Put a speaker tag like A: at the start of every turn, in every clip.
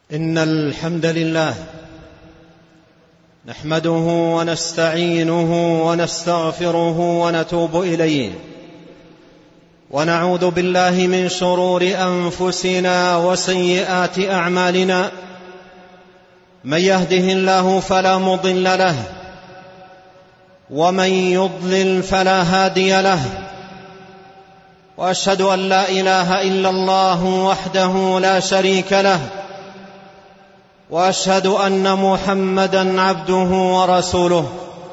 A: إن الحمد لله نحمده ونستعينه ونستغفره ونتوب إليه، ونعوذ بالله من شرور أنفسنا وسيئات أعمالنا. من يهده الله فلا مضل له، ومن يضلل فلا هادي له، وأشهد أن لا إله إلا الله وحده لا شريك له، وأشهد أن محمدًا عبده ورسوله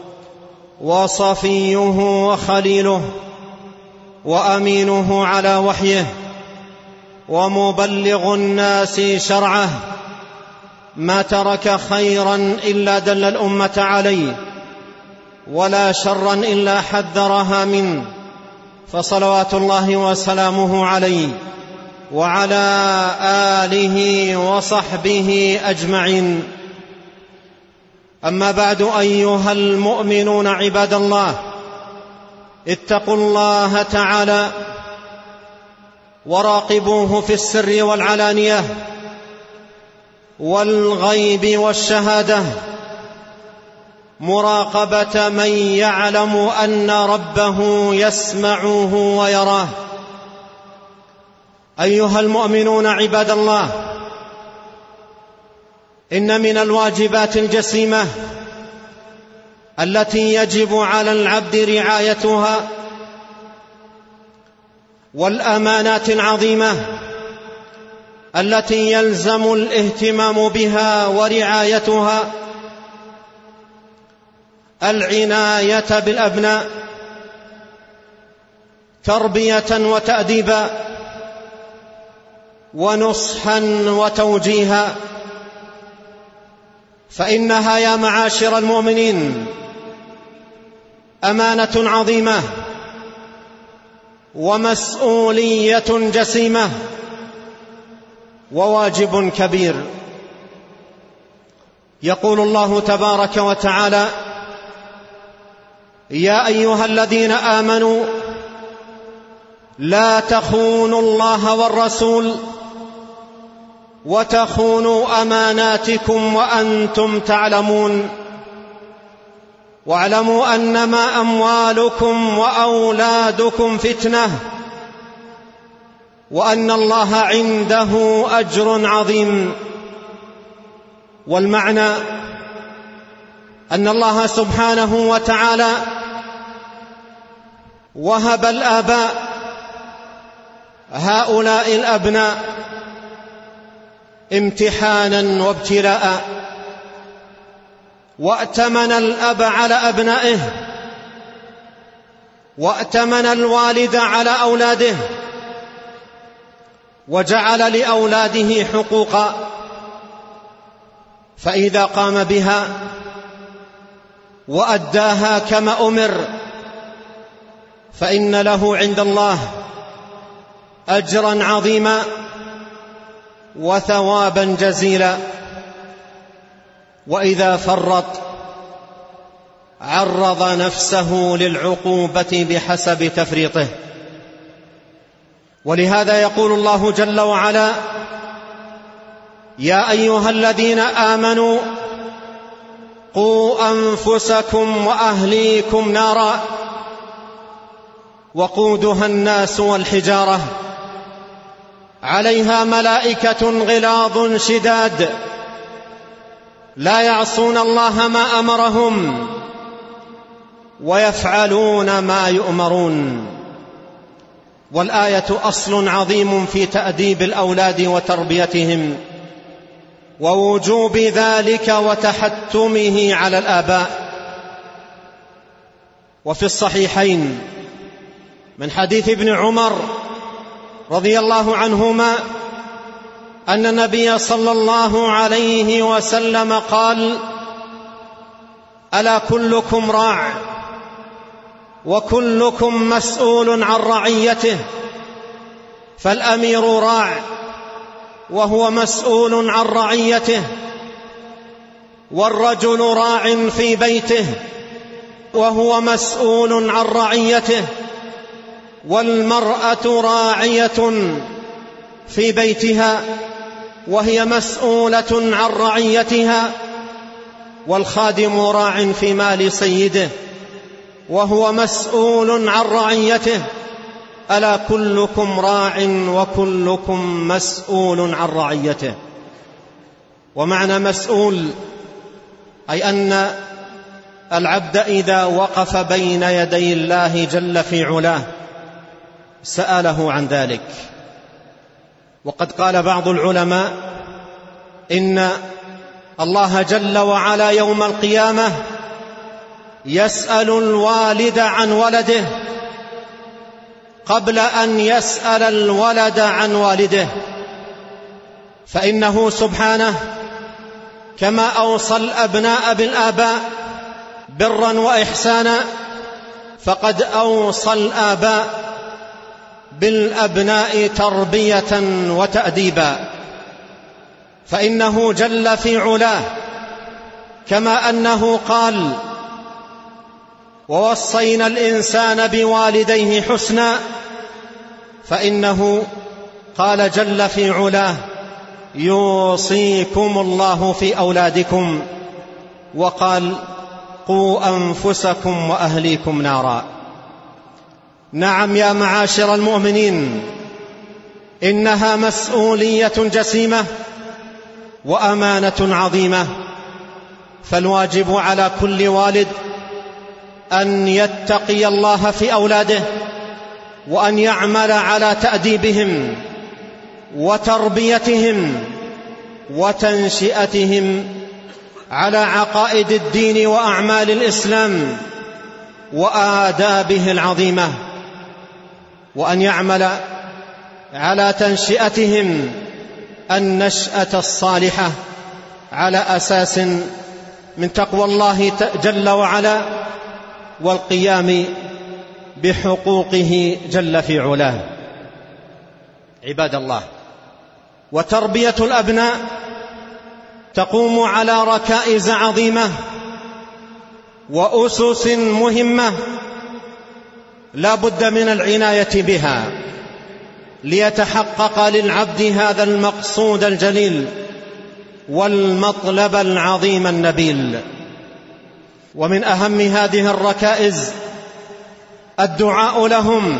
A: وصفيه وخليله وأمينه على وحيه، ومبلغ الناس شرعه، ما ترك خيرا إلا دل الأمة عليه، ولا شرا إلا حذرها منه، فصلوات الله وسلامه عليه وعلى آله وصحبه أجمعين. أما بعد، أيها المؤمنون عباد الله، اتقوا الله تعالى وراقبوه في السر والعلانية والغيب والشهادة، مراقبة من يعلم أن ربه يسمعه ويراه. أيها المؤمنون عباد الله، إن من الواجبات الجسيمة التي يجب على العبد رعايتها، والأمانات العظيمة التي يلزم الاهتمام بها ورعايتها، العناية بالأبناء تربية وتأديبا، ونصحا وتوجيها. فإنها يا معاشر المؤمنين أمانة عظيمة ومسؤولية جسيمة وواجب كبير. يقول الله تبارك وتعالى: يا أيها الذين آمنوا لا تخونوا الله والرسول وتخونوا أماناتكم وأنتم تعلمون، واعلموا أنما أموالكم وأولادكم فتنة، وأن الله عنده أجر عظيم. والمعنى أن الله سبحانه وتعالى وهب الآباء هؤلاء الأبناء امتحانا وابتلاء، وأتمن الأب على أبنائه، وأتمن الوالد على أولاده، وجعل لأولاده حقوقا، فإذا قام بها وأداها كما أمر فإن له عند الله أجرا عظيما وثوابا جزيلا، وإذا فرط عرض نفسه للعقوبة بحسب تفريطه. ولهذا يقول الله جل وعلا: يا أيها الذين آمنوا قوا أنفسكم وأهليكم نارا وقودها الناس والحجارة عليها ملائكة غلاظ شداد لا يعصون الله ما أمرهم ويفعلون ما يؤمرون. والآية أصل عظيم في تأديب الأولاد وتربيتهم، ووجوب ذلك وتحتمه على الآباء. وفي الصحيحين من حديث ابن عمر رضي الله عنهما أن النبي صلى الله عليه وسلم قال: ألا كلكم راع وكلكم مسؤول عن رعيته، فالأمير راع وهو مسؤول عن رعيته، والرجل راع في بيته وهو مسؤول عن رعيته، والمرأة راعية في بيتها وهي مسؤولة عن رعيتها، والخادم راع في مال سيده وهو مسؤول عن رعيته. ألا كلكم راع وكلكم مسؤول عن رعيته. ومعنى مسؤول أي أن العبد إذا وقف بين يدي الله جل في علاه سأله عن ذلك. وقد قال بعض العلماء إن الله جل وعلا يوم القيامة يسأل الوالد عن ولده قبل أن يسأل الولد عن والده، فإنه سبحانه كما أوصى الأبناء بالآباء برا وإحسانا فقد أوصى الآباء بالأبناء تربية وتأديبا. فإنه جل في علاه كما أنه قال ووصينا الإنسان بوالديه حسنا، فإنه قال جل في علاه يوصيكم الله في أولادكم، وقال قوا أنفسكم وأهليكم نارا. نعم يا معاشر المؤمنين، إنها مسؤولية جسيمة وأمانة عظيمة، فالواجب على كل والد أن يتقي الله في أولاده وأن يعمل على تأديبهم وتربيتهم وتنشئتهم على عقائد الدين وأعمال الإسلام وآدابه العظيمة، وأن يعمل على تنشئتهم النشأة الصالحة على أساس من تقوى الله جل وعلا والقيام بحقوقه جل في علاه. عباد الله، وتربية الأبناء تقوم على ركائز عظيمة وأسس مهمة لا بد من العناية بها ليتحقق للعبد هذا المقصود الجليل والمطلب العظيم النبيل. ومن أهم هذه الركائز الدعاء لهم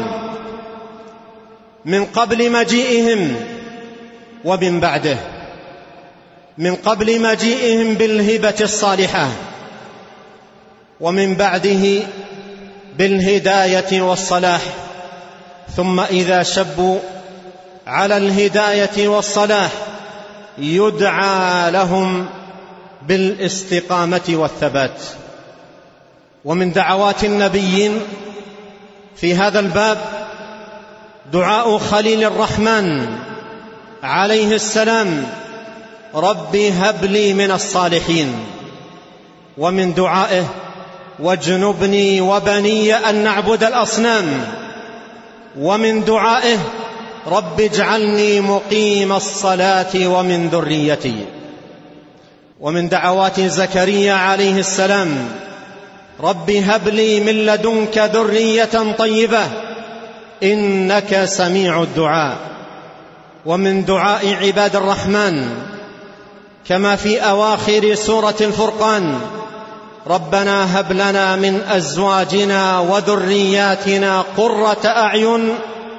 A: من قبل مجيئهم ومن بعده، من قبل مجيئهم بالهبة الصالحة، ومن بعده بالهداية والصلاح. ثم إذا شبوا على الهداية والصلاح يدعى لهم بالاستقامة والثبات. ومن دعوات النبيين في هذا الباب دعاء خليل الرحمن عليه السلام رب هب لي من الصالحين، ومن دعائه واجنبني وبني أن نعبد الأصنام، ومن دعائه رب اجعلني مقيم الصلاة ومن ذريتي. ومن دعوات زكريا عليه السلام رب هب لي من لدنك ذرية طيبة إنك سميع الدعاء. ومن دعاء عباد الرحمن كما في أواخر سورة الفرقان ربنا هب لنا من أزواجنا وذرياتنا قرة أعين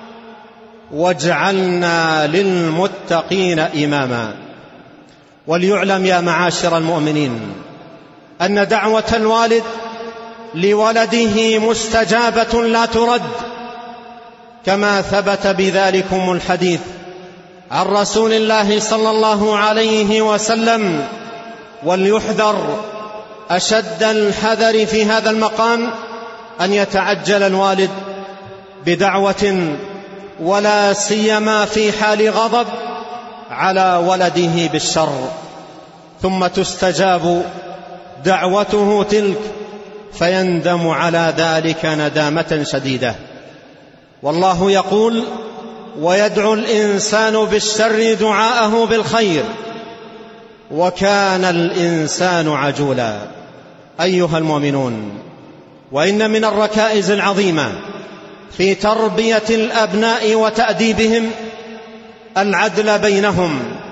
A: واجعلنا للمتقين إماما. وليعلم يا معاشر المؤمنين أن دعوة الوالد لولده مستجابة لا ترد، كما ثبت بذلكم الحديث عن رسول الله صلى الله عليه وسلم. وليحذر أشد الحذر في هذا المقام أن يتعجل الوالد بدعوة ولا سيما في حال غضب على ولده بالشر، ثم تستجاب دعوته تلك فيندم على ذلك ندامة شديدة. والله يقول ويدعو الإنسان بالشر دعاءه بالخير وكان الإنسان عجولا. أيها المؤمنون، وإن من الركائز العظيمة في تربية الأبناء وتأديبهم العدل بينهم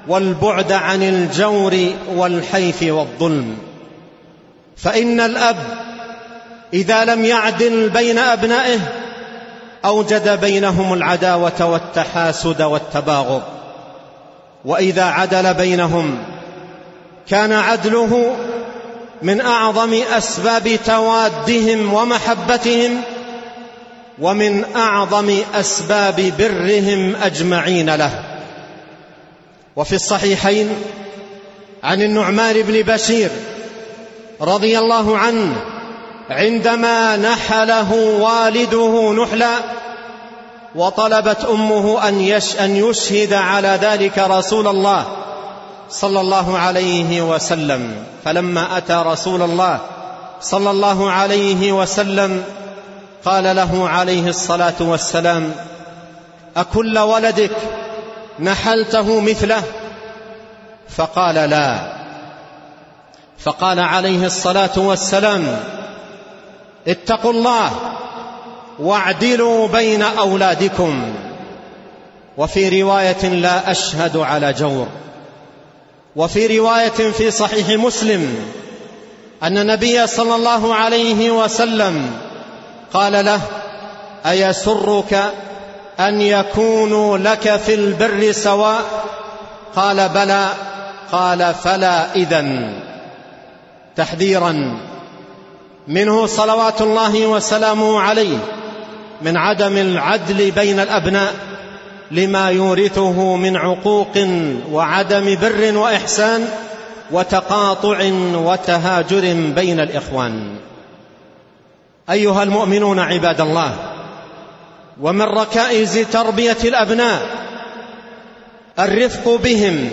A: والبعد عن الجور والحيف والظلم. فإن الأب إذا لم يعدل بين أبنائه أوجد بينهم العداوة والتحاسد والتباغض، وإذا عدل بينهم كان عدله من أعظم أسباب توادهم ومحبتهم، ومن أعظم أسباب برهم أجمعين له. وفي الصحيحين عن النعمان بن بشير رضي الله عنه عندما نحله والده نحلا وطلبت أمه أن يشهد على ذلك رسول الله صلى الله عليه وسلم، فلما أتى رسول الله صلى الله عليه وسلم قال له عليه الصلاة والسلام: أكل ولدك نحلته مثله؟ فقال: لا. فقال عليه الصلاة والسلام: اتقوا الله واعدلوا بين أولادكم. وفي رواية: لا أشهد على جور. وفي رواية في صحيح مسلم أن النبي صلى الله عليه وسلم قال له: أيسرك أن يكونوا لك في البر سواء؟ قال: بلى. قال: فلا إذن. تحذيرا منه صلوات الله وسلامه عليه من عدم العدل بين الأبناء لما يورثه من عقوق وعدم بر وإحسان وتقاطع وتهاجر بين الإخوان. أيها المؤمنون عباد الله، ومن ركائز تربية الأبناء الرفق بهم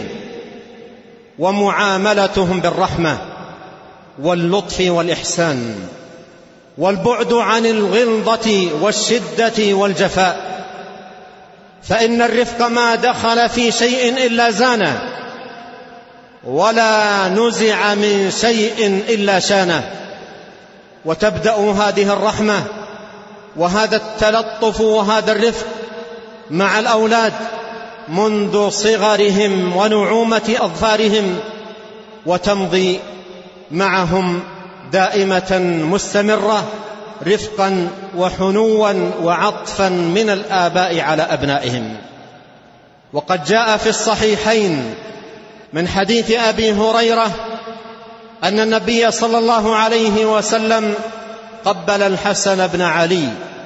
A: ومعاملتهم بالرحمة واللطف والإحسان، والبعد عن الغلظة والشدة والجفاء، فإن الرفق ما دخل في شيء إلا زانه، ولا نزع من شيء إلا شانه. وتبدأ هذه الرحمة وهذا التلطف وهذا الرفق مع الأولاد منذ صغرهم ونعومة أظفارهم، وتمضي معهم دائمة مستمرة رفقا وحنوا وعطفا من الآباء على أبنائهم. وقد جاء في الصحيحين من حديث أبي هريرة أن النبي صلى الله عليه وسلم قبل الحسن بن علي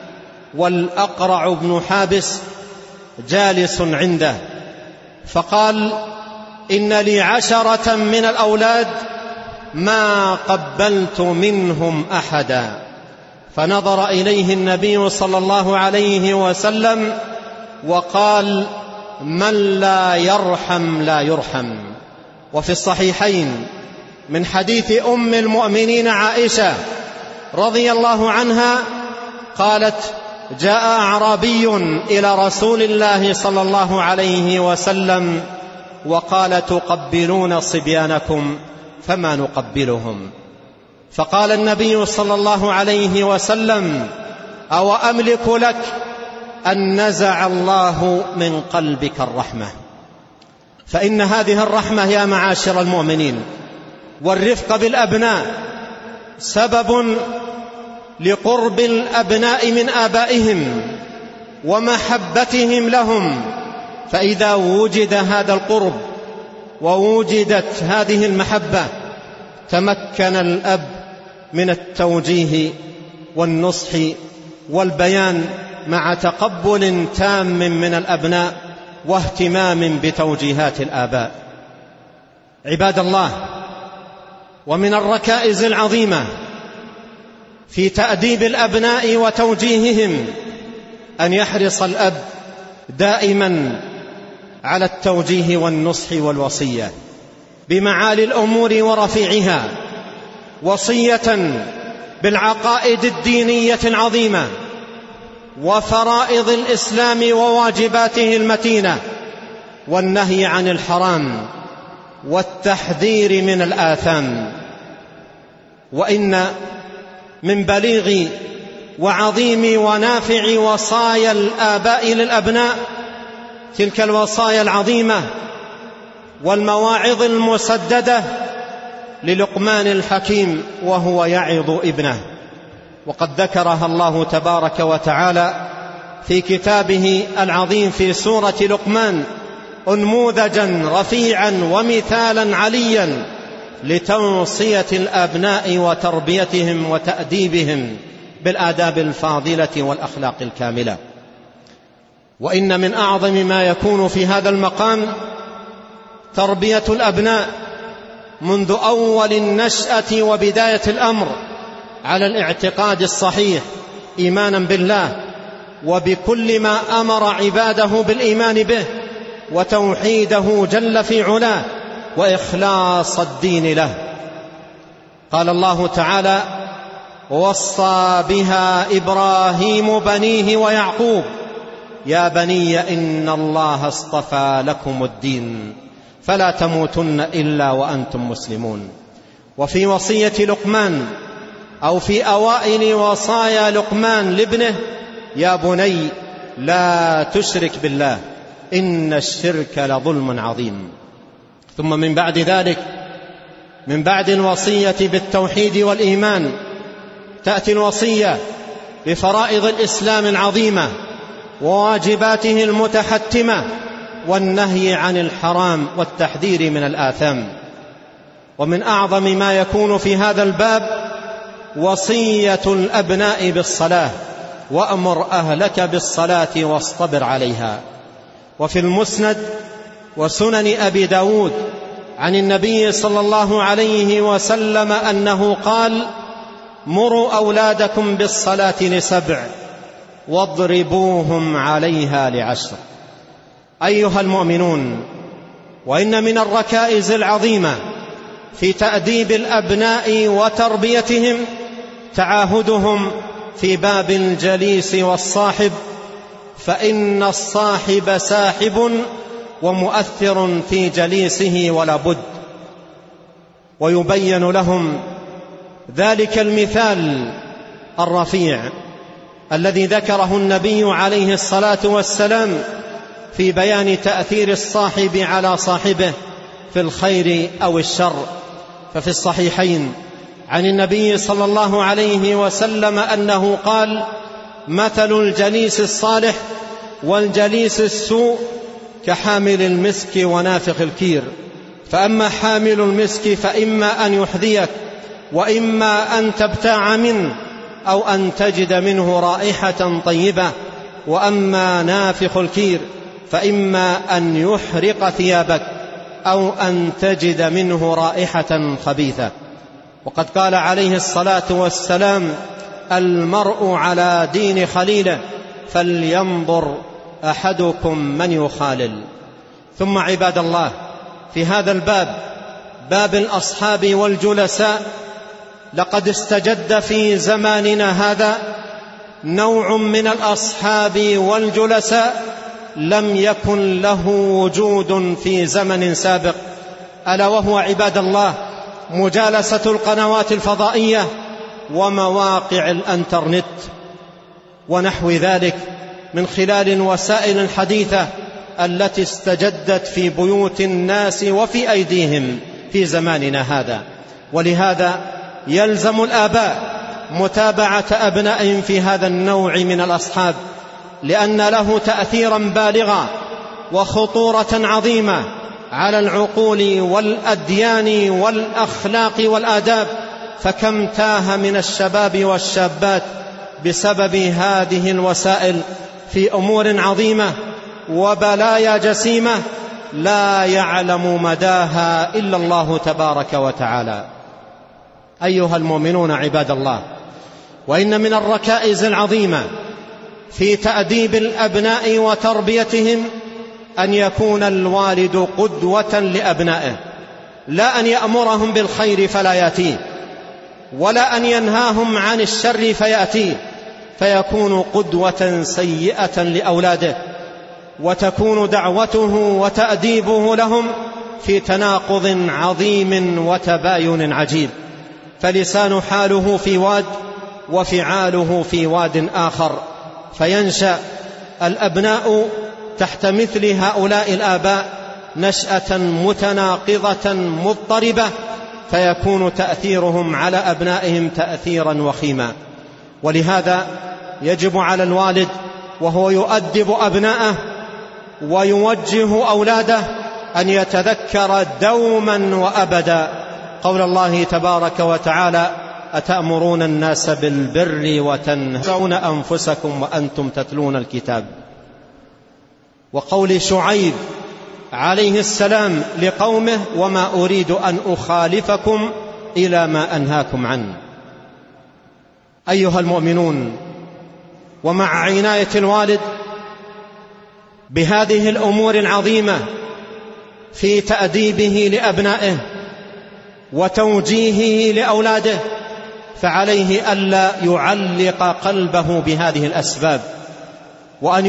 A: والأقرع بن حابس جالس عنده، فقال: إن لي 10 من الأولاد ما قبلت منهم أحدا. فنظر إليه النبي صلى الله عليه وسلم وقال: من لا يرحم لا يرحم. وفي الصحيحين من حديث أم المؤمنين عائشة رضي الله عنها قالت: جاء أعرابي إلى رسول الله صلى الله عليه وسلم وقال: تقبلون صبيانكم فما نقبلهم؟ فقال النبي صلى الله عليه وسلم: أو أملك لك أن نزع الله من قلبك الرحمة. فإن هذه الرحمة يا معاشر المؤمنين والرفق بالأبناء سبب لقرب الأبناء من آبائهم ومحبتهم لهم. فإذا وجد هذا القرب ووجدت هذه المحبة تمكن الأب من التوجيه والنصح والبيان مع تقبل تام من الأبناء واهتمام بتوجيهات الآباء. عباد الله، ومن الركائز العظيمة في تأديب الأبناء وتوجيههم أن يحرص الأب دائما على التوجيه والنصح والوصية بمعالي الأمور ورفيعها، وصية بالعقائد الدينية العظيمة وفرائض الإسلام وواجباته المتينة، والنهي عن الحرام والتحذير من الآثام. وإن من بليغ وعظيم ونافع وصايا الآباء للأبناء تلك الوصايا العظيمة والمواعظ المسددة للقمان الحكيم وهو يعظ ابنه. وقد ذكرها الله تبارك وتعالى في كتابه العظيم في سورة لقمان أنموذجا رفيعا ومثالا عليا لتوصية الأبناء وتربيتهم وتأديبهم بالآداب الفاضلة والأخلاق الكاملة. وإن من أعظم ما يكون في هذا المقام تربية الأبناء منذ أول النشأة وبداية الأمر على الاعتقاد الصحيح إيمانا بالله وبكل ما أمر عباده بالإيمان به وتوحيده جل في علاه وإخلاص الدين له. قال الله تعالى: ووصى بها إبراهيم بنيه ويعقوب يا بني إن الله اصطفى لكم الدين فلا تموتن إلا وأنتم مسلمون. وفي وصية لقمان أو في أوائل وصايا لقمان لابنه: يا بني لا تشرك بالله إن الشرك لظلم عظيم. ثم من بعد ذلك، من بعد الوصية بالتوحيد والإيمان، تأتي الوصية بفرائض الإسلام العظيمة وواجباته المتحتمة والنهي عن الحرام والتحذير من الآثام. ومن أعظم ما يكون في هذا الباب وصية الأبناء بالصلاة: وأمر أهلك بالصلاة واصطبر عليها. وفي المسند وسنن أبي داود عن النبي صلى الله عليه وسلم أنه قال: مروا أولادكم بالصلاة ل7 واضربوهم عليها ل10. أيها المؤمنون، وإن من الركائز العظيمة في تأديب الأبناء وتربيتهم تعاهدهم في باب الجليس والصاحب، فإن الصاحب ساحب ومؤثر في جليسه ولا بد. ويبين لهم ذلك المثال الرفيع الذي ذكره النبي عليه الصلاة والسلام في بيان تأثير الصاحب على صاحبه في الخير أو الشر. ففي الصحيحين عن النبي صلى الله عليه وسلم أنه قال: مثل الجليس الصالح والجليس السوء كحامل المسك ونافخ الكير، فأما حامل المسك فإما أن يحذيك وإما أن تبتاع منه أو أن تجد منه رائحة طيبة، وأما نافخ الكير فإما أن يحرق ثيابك أو أن تجد منه رائحة خبيثة. وقد قال عليه الصلاة والسلام: المرء على دين خليله فلينظر أحدكم من يخالل. ثم عباد الله، في هذا الباب، باب الأصحاب والجلساء، لقد استجد في زماننا هذا نوع من الأصحاب والجلساء لم يكن له وجود في زمن سابق، ألا وهو عباد الله مجالسة القنوات الفضائية ومواقع الانترنت ونحو ذلك من خلال الوسائل الحديثة التي استجدت في بيوت الناس وفي أيديهم في زماننا هذا. ولهذا يلزم الآباء متابعة أبنائهم في هذا النوع من الأصحاب، لأن له تأثيرا بالغا وخطورة عظيمة على العقول والأديان والأخلاق والآداب. فكم تاه من الشباب والشابات بسبب هذه الوسائل في أمور عظيمة وبلايا جسيمة لا يعلم مداها إلا الله تبارك وتعالى. أيها المؤمنون عباد الله، وإن من الركائز العظيمة في تأديب الأبناء وتربيتهم أن يكون الوالد قدوة لأبنائه، لا أن يأمرهم بالخير فلا يأتيه، ولا أن ينهاهم عن الشر فيأتيه، فيكون قدوة سيئة لأولاده، وتكون دعوته وتأديبه لهم في تناقض عظيم وتباين عجيب. فلسان حاله في واد وفعاله في واد آخر، فينشأ الأبناء تحت مثل هؤلاء الآباء نشأة متناقضة مضطربة، فيكون تأثيرهم على أبنائهم تأثيرا وخيما. ولهذا يجب على الوالد وهو يؤدب أبناءه ويوجه أولاده أن يتذكر دوما وأبدا قول الله تبارك وتعالى: أتأمرون الناس بالبر وتنسون أنفسكم وأنتم تتلون الكتاب. وقول شعيب عليه السلام لقومه: وما أريد أن أخالفكم إلى ما أنهاكم عنه. أيها المؤمنون، ومع عناية الوالد بهذه الأمور العظيمة في تأديبه لأبنائه وتوجيهه لأولاده، فعليه ألا يعلق قلبه بهذه الأسباب، وأن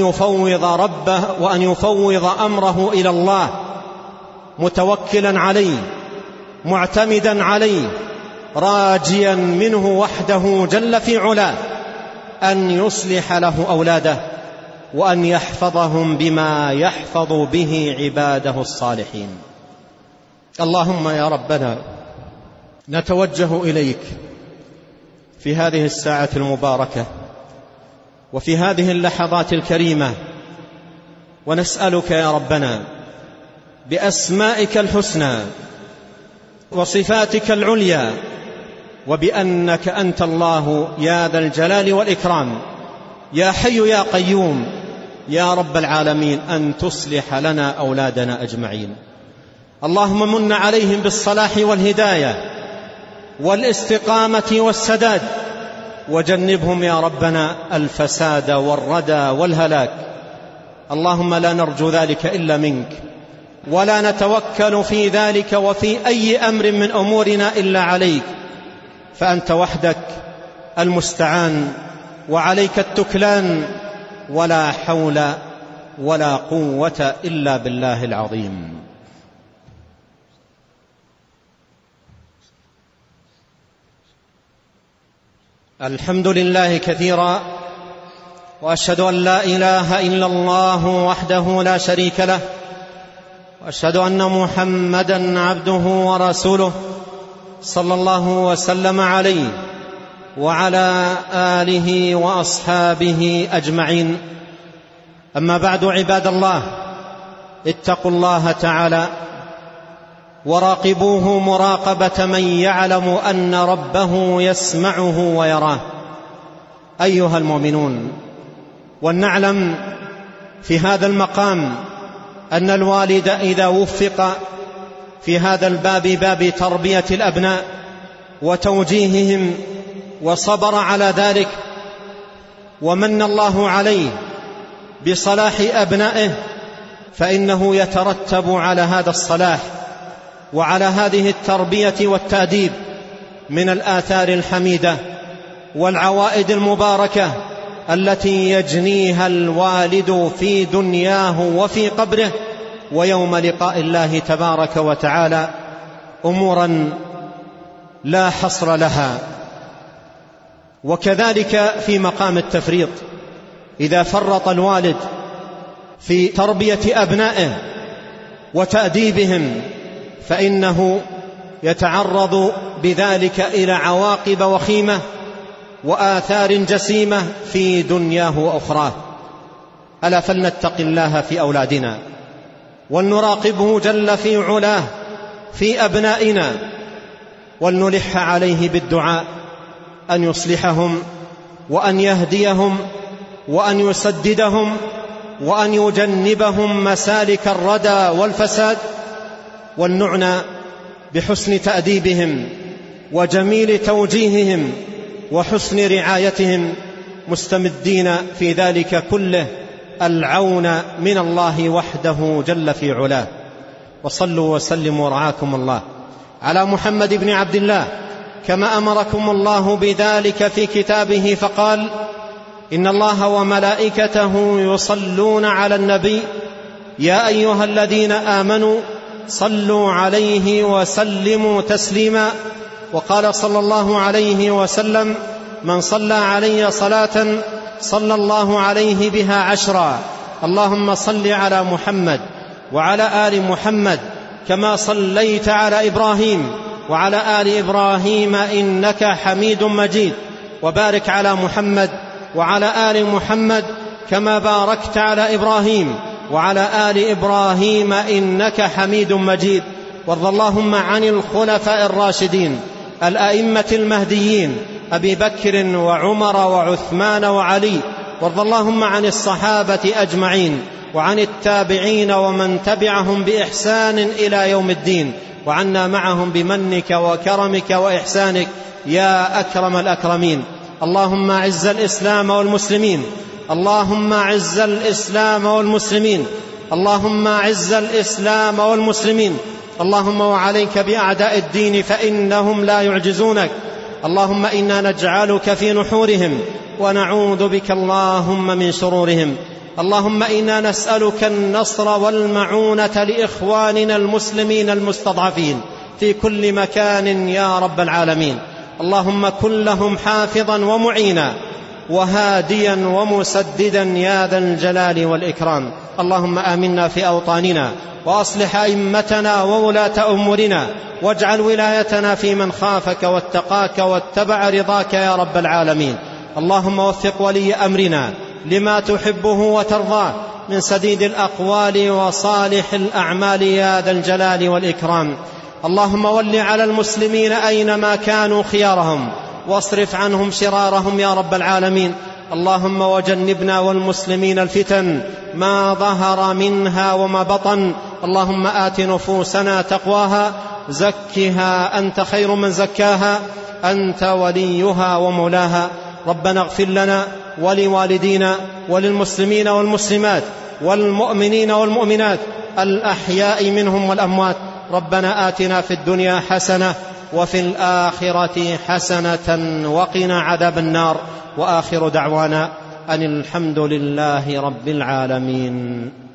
A: يفوض أمره إلى الله، متوكلا عليه معتمدا عليه، راجيا منه وحده جل في علاه أن يصلح له أولاده وأن يحفظهم بما يحفظ به عباده الصالحين. اللهم يا ربنا، نتوجه إليك في هذه الساعة المباركة وفي هذه اللحظات الكريمة، ونسألك يا ربنا بأسمائك الحسنى وصفاتك العليا وبأنك أنت الله يا ذا الجلال والإكرام، يا حي يا قيوم يا رب العالمين، أن تصلح لنا أولادنا أجمعين. اللهم من عليهم بالصلاح والهداية والاستقامة والسداد، وجنبهم يا ربنا الفساد والردى والهلاك. اللهم لا نرجو ذلك إلا منك، ولا نتوكل في ذلك وفي أي أمر من أمورنا إلا عليك، فأنت وحدك المستعان وعليك التكلان، ولا حول ولا قوة إلا بالله العظيم. الحمد لله كثيرا، وأشهد أن لا إله إلا الله وحده لا شريك له، وأشهد أن محمدا عبده ورسوله صلى الله وسلم عليه وعلى آله وأصحابه أجمعين. أما بعد، عباد الله، اتقوا الله تعالى وراقبوه مراقبة من يعلم أن ربه يسمعه ويراه. أيها المؤمنون، ولنعلم في هذا المقام أن الوالد إذا وفق في هذا الباب، باب تربية الأبناء وتوجيههم، وصبر على ذلك، ومن الله عليه بصلاح أبنائه، فإنه يترتب على هذا الصلاح وعلى هذه التربية والتأديب من الآثار الحميدة والعوائد المباركة التي يجنيها الوالد في دنياه وفي قبره ويوم لقاء الله تبارك وتعالى، أمورا لا حصر لها. وكذلك في مقام التفريط، إذا فرط الوالد في تربية أبنائه وتأديبهم، فإنه يتعرض بذلك إلى عواقب وخيمة وآثار جسيمة في دنياه وأخراه. ألا فلنتق الله في أولادنا، ولنراقبه جل في علاه في أبنائنا، ولنلح عليه بالدعاء أن يصلحهم وأن يهديهم وأن يسددهم وأن يجنبهم مسالك الردى والفساد، ولنعنى بحسن تأديبهم وجميل توجيههم وحسن رعايتهم، مستمدين في ذلك كله العون من الله وحده جل في علاه. وصلوا وسلموا رعاكم الله على محمد بن عبد الله، كما أمركم الله بذلك في كتابه، فقال: إن الله وملائكته يصلون على النبي يا أيها الذين آمنوا صلوا عليه وسلموا تسليما. وقال صلى الله عليه وسلم: من صلى علي صلاة صلى الله عليه بها 10. اللهم صل على محمد وعلى آل محمد كما صليت على إبراهيم وعلى آل إبراهيم إنك حميد مجيد، وبارك على محمد وعلى آل محمد كما باركت على إبراهيم وعلى آل إبراهيم إنك حميد مجيد. وارض اللهم عن الخلفاء الراشدين الأئمة المهديين أبي بكر وعمر وعثمان وعلي، وارض اللهم عن الصحابة أجمعين وعن التابعين ومن تبعهم بإحسان إلى يوم الدين، وعنا معهم بمنك وكرمك وإحسانك يا أكرم الأكرمين. اللهم أعز الإسلام والمسلمين، اللهم أعز الإسلام والمسلمين، اللهم أعز الإسلام والمسلمين. اللهم وعليك بأعداء الدين فإنهم لا يعجزونك. اللهم إنا نجعلك في نحورهم ونعوذ بك اللهم من شرورهم. اللهم إنا نسألك النصر والمعونة لإخواننا المسلمين المستضعفين في كل مكان يا رب العالمين. اللهم كن لهم حافظا ومعينا وهاديا ومسددا يا ذا الجلال والإكرام. اللهم آمنا في أوطاننا وأصلح أئمتنا وولاة أمورنا، واجعل ولايتنا في من خافك واتقاك واتبع رضاك يا رب العالمين. اللهم وفق ولي أمرنا لما تحبه وترضاه من سديد الأقوال وصالح الأعمال يا ذا الجلال والإكرام. اللهم ول على المسلمين أينما كانوا خيارهم واصرف عنهم شرارهم يا رب العالمين. اللهم وجنبنا والمسلمين الفتن ما ظهر منها وما بطن. اللهم آت نفوسنا تقواها، زكها أنت خير من زكاها، أنت وليها ومولاها. ربنا اغفر لنا ولوالدينا وللمسلمين والمسلمات والمؤمنين والمؤمنات الأحياء منهم والأموات. ربنا آتنا في الدنيا حسنة وفي الآخرة حسنة وقنا عذاب النار. وآخر دعوانا أن الحمد لله رب العالمين.